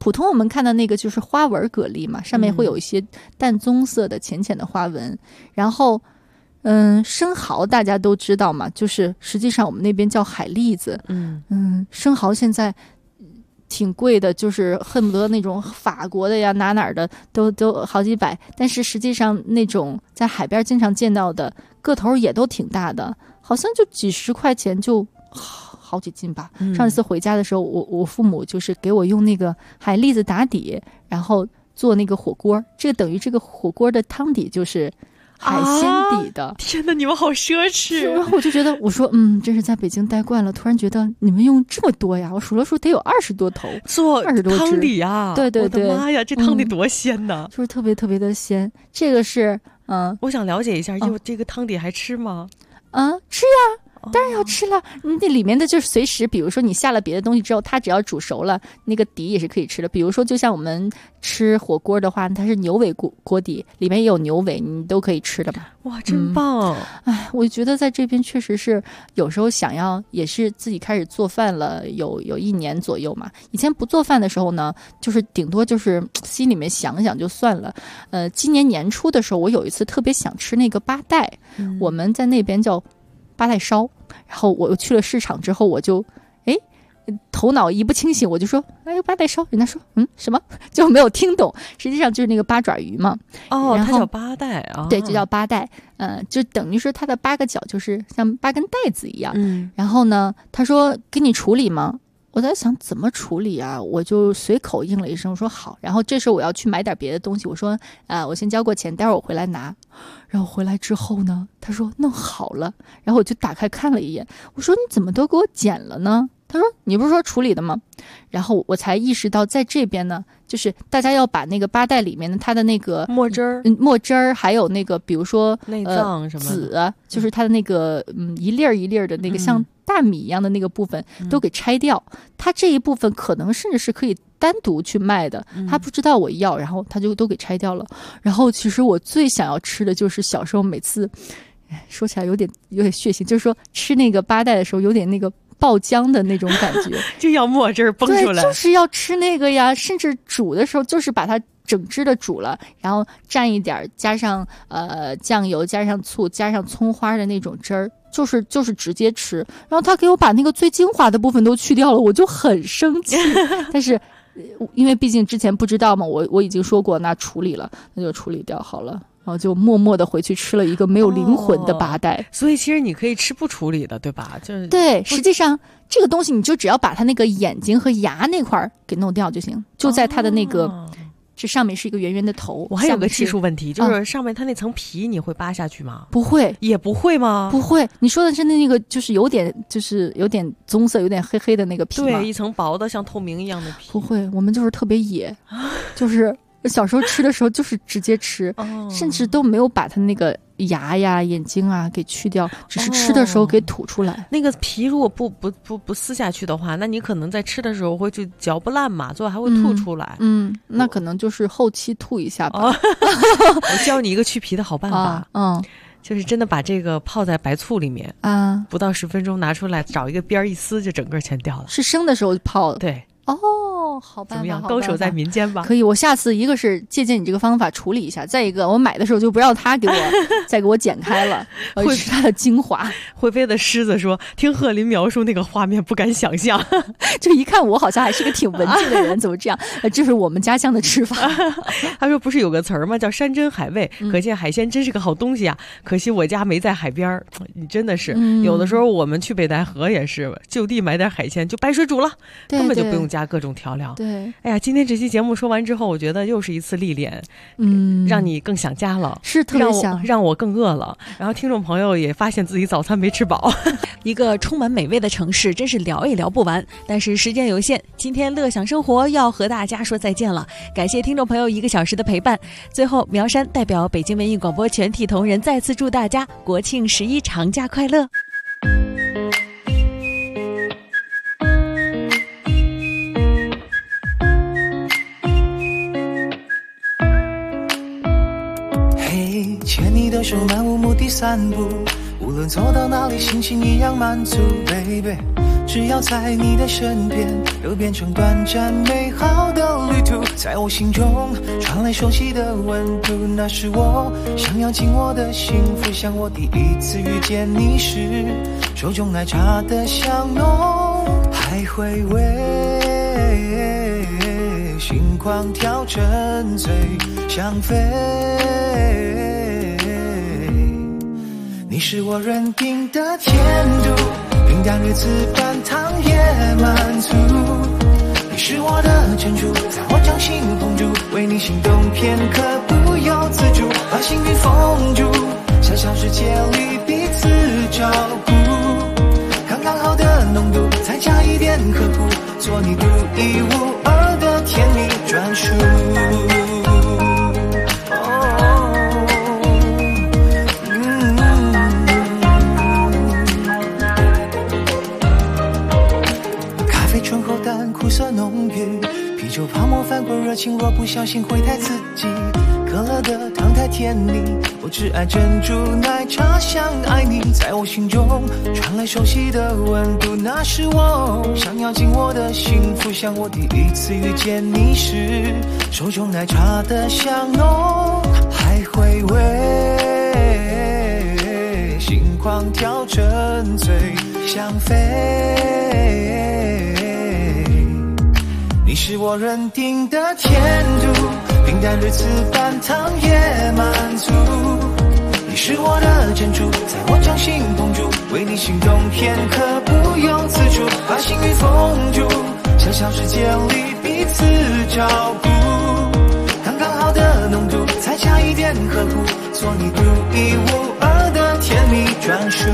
普通我们看到那个就是花纹蛤蜊嘛，上面会有一些淡棕色的浅浅的花纹。然后生蚝大家都知道嘛，就是实际上我们那边叫海蛎子。生蚝现在挺贵的，就是恨不得那种法国的呀哪儿的都好几百，但是实际上那种在海边经常见到的个头也都挺大的，好像就几十块钱就好几斤吧。上一次回家的时候，我父母就是给我用那个海蛎子打底，然后做那个火锅，这个等于这个火锅的汤底就是海鲜底的。 天哪，你们好奢侈！ 然后我就觉得，我说真是在北京待惯了，突然觉得你们用这么多呀！我数了数，得有20多头， 做 20多只汤底呀！ 对对对， 我的妈呀，这汤底多鲜呐！ 就是特别特别的鲜。这个是我想了解一下，这个汤底还吃吗？ 吃呀。当然要吃了，那里面的就是随时，比如说你下了别的东西之后，它只要煮熟了，那个底也是可以吃的。比如说，就像我们吃火锅的话，它是牛尾锅底，里面也有牛尾，你都可以吃的嘛。 哇，真棒！ 我觉得在这边确实是有时候想要，也是自己开始做饭了，有1年左右嘛。以前不做饭的时候呢，就是顶多就是心里面想想就算了。今年年初的时候，我有一次特别想吃那个八带，我们在那边叫八带烧，然后我去了市场之后，我就头脑一不清醒，我就说八带烧，人家说什么就没有听懂，实际上就是那个八爪鱼嘛。 它叫八带啊。 对，就叫八带。就等于说它的8个角就是像8根带子一样。然后呢，他说给你处理吗？我在想怎么处理啊，我就随口应了一声，我说好。然后这时候我要去买点别的东西，我说我先交过钱，待会儿我回来拿。然后回来之后呢，他说弄好了，然后我就打开看了一眼，我说你怎么都给我剪了呢？他说你不是说处理的吗？然后我才意识到在这边呢，就是大家要把那个八带里面的它的那个墨汁儿还有那个比如说内脏什么籽，就是它的那个一粒儿一粒儿的那个像大米一样的那个部分都给拆掉。它这一部分可能甚至是可以单独去卖的，他不知道我要，然后他就都给拆掉了。然后其实我最想要吃的就是小时候每次说起来有点血腥，就是说吃那个八带的时候有点那个爆浆的那种感觉就要墨汁崩出来。 对，就是要吃那个呀，甚至煮的时候就是把它整只的煮了，然后蘸一点加上酱油，加上醋，加上葱花的那种汁儿，就是直接吃。然后他给我把那个最精华的部分都去掉了，我就很生气。但是因为毕竟之前不知道嘛，我已经说过那处理了，那就处理掉好了。然后就默默的回去吃了一个没有灵魂的八带。 所以其实你可以吃不处理的，对吧？就是对，实际上这个东西你就只要把它那个眼睛和牙那块给弄掉就行，就在它的那个这上面是一个圆圆的头。 我还有个技术问题，就是上面它那层皮你会扒下去吗？ 不会。 也不会吗？ 不会。你说的是那个就是有点棕色有点黑黑的那个皮吗？ 对，一层薄的像透明一样的皮。 不会，我们就是特别野，就是小时候吃的时候就是直接吃，甚至都没有把它那个牙呀眼睛啊给去掉，只是吃的时候给吐出来。 那个皮如果不撕下去的话，那你可能在吃的时候会就嚼不烂嘛，最后还会吐出来。 那可能就是后期吐一下吧。 我教你一个去皮的好办法。就是真的把这个泡在白醋里面不到10分钟拿出来，找一个边一撕，就整个全掉了。 是生的时候泡的。 对。 好办法， 怎么样？高手在民间吧？ 可以，我下次一个是借鉴你这个方法处理一下，再一个我买的时候就不要他给我再给我剪开了，我吃它的精华。 会飞的狮子说：“听贺林描述那个画面，不敢想象。 就一看我好像还是个挺文静的人，怎么这样？这是我们家乡的吃法。” 他说：“不是有个词儿吗？叫山珍海味，可见海鲜真是个好东西啊！可惜我家没在海边儿。你真的是有的时候我们去北戴河也是，就地买点海鲜就白水煮了，根本就不用加各种调料。 对， 哎呀，今天这期节目说完之后，我觉得又是一次历练，让你更想家了， 是特别想， 让我更饿了。然后听众朋友也发现自己早餐没吃饱。 一个充满美味的城市，真是聊也聊不完。但是时间有限，今天乐享生活要和大家说再见了。感谢听众朋友1个小时的陪伴。最后，苗山代表北京文艺广播全体同仁再次祝大家国庆11长假快乐。 牵你的手漫无目的散步，无论走到哪里心情一样满足 Baby 只要在你的身边，都变成短暂美好的旅途。在我心中传来熟悉的温度，那是我想要紧握的幸福。像我第一次遇见你时，手中奶茶的香浓，还回味，心狂跳沉醉，想飞。你是我认定的甜度，平淡日子半糖也满足。你是我的珍珠，在我掌心捧住，为你心动片刻不由自主，把幸运封住，小小世界里彼此照顾，刚刚好的浓度，再加一点呵护，做你独一无二的甜蜜专属。苦涩浓郁，啤酒泡沫翻滚热情，若不小心会太刺激。可乐的糖太甜腻，我只爱珍珠奶茶，想爱你。在我心中传来熟悉的温度，那是我想要紧握的幸福。像我第一次遇见你时，手中奶茶的香浓，还回味，心狂跳沉醉，想飞。你是我认定的甜度，平淡日子半糖也满足。你是我的珍珠，在我掌心捧住，为你心动片刻不由自主，把幸运封住，小小世界里彼此照顾，刚刚好的浓度，再加一点呵护，做你独一无二的甜蜜专属。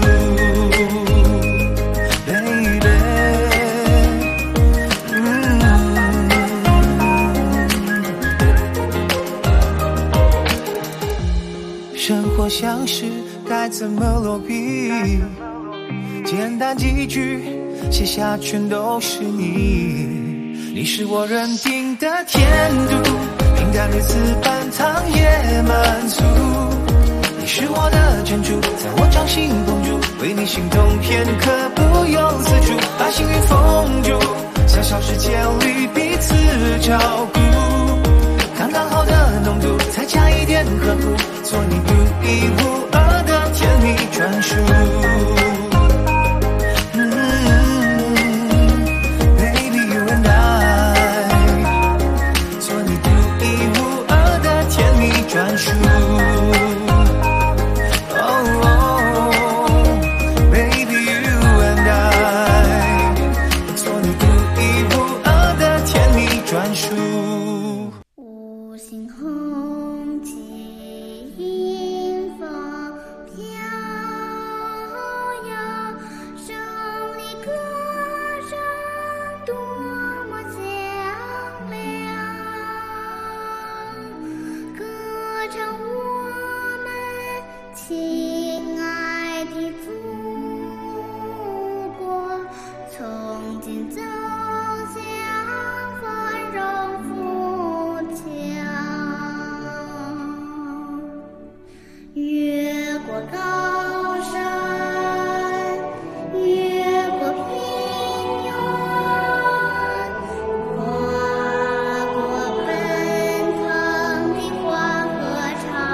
生活像是该怎么落笔，简单几句写下全都是你。你是我认定的甜度，平淡日子半糖也满足。你是我的珍珠，在我掌心捧住，为你心动片刻不由自主，把幸运封住，小小世界里彼此照顾，刚刚好的浓度，再加一点呵护，做你独一无二的甜蜜专属。Baby you and I， 做你独一无二的甜蜜专属。Baby you and I， 做你独一无二的甜蜜专属。 五星红旗迎风飘摇，胜利歌声多么响亮，歌唱我们亲爱的祖国，从今走向繁荣富强，越过高山，越过平原，跨过奔腾的黄河长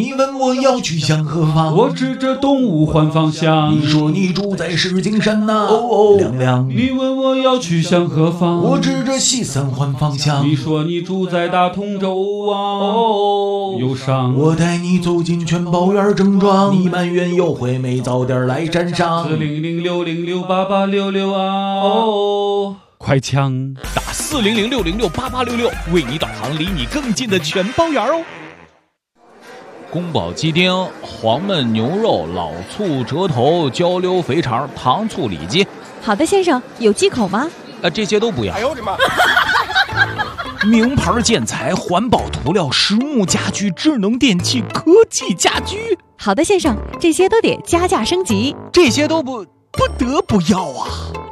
你问我要去向何方， 我指着东吴环方向。 你说你住在石景山呐，亮亮。 你问我要去向何方， 我指着西三环方向。 你说你住在大同州啊，忧伤。 我带你走进全宝园正庄，你埋怨有回没早点来沾上。 40060688866啊，快枪打40060688866，为你导航离你更近的全包圆哦。宫保鸡丁、黄焖牛肉、老醋折头、焦溜肥肠、糖醋里脊。 好的，先生，有忌口吗？ 这些都不要。 哎呦我的妈！ 名牌建材、环保涂料、实木家具、智能电器、科技家居。 好的，先生，这些都得加价升级。 这些都不得不要啊！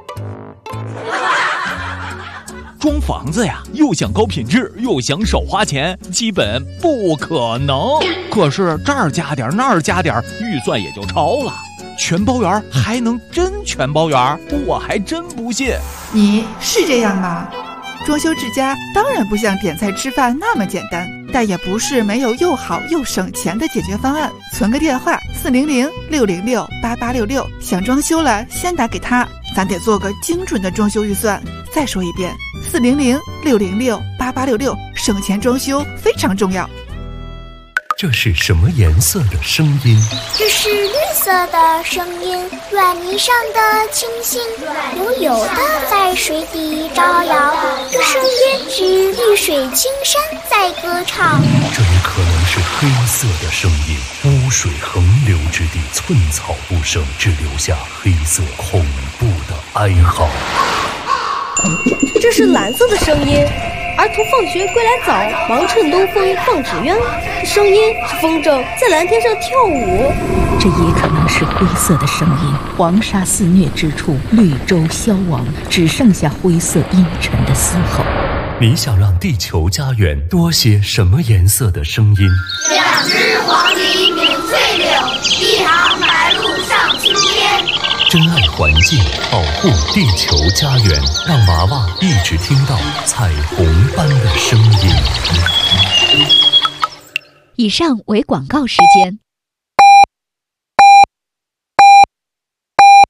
装房子呀，又想高品质，又想少花钱，基本不可能。可是这儿加点，那儿加点，预算也就超了。全包圆还能真全包圆？我还真不信。 你是这样吗？装修之家当然不像点菜吃饭那么简单，但也不是没有又好又省钱的解决方案。存个电话40060688866，想装修了先打给他，咱得做个精准的装修预算。再说一遍，40060688866，省钱装修非常重要。 这是什么颜色的声音？ 这是绿色的声音，软泥上的清新，悠悠的在水底招摇。这声音是绿水青山在歌唱。 这也可能是黑色的声音，污水横流之地，寸草不生，只留下黑色恐怖的哀嚎。 这是蓝色的声音，儿童放学归来早，忙趁东风放纸鸢。声音是风筝在蓝天上跳舞。 这也可能是灰色的声音，黄沙肆虐之处，绿洲消亡，只剩下灰色阴沉的嘶吼。 你想让地球家园多些什么颜色的声音 ？2只黄鹂鸣翠柳，1行白鹭上青天。 珍爱环境，保护地球家园，让娃娃一直听到彩虹般的声音。 以上为广告时间。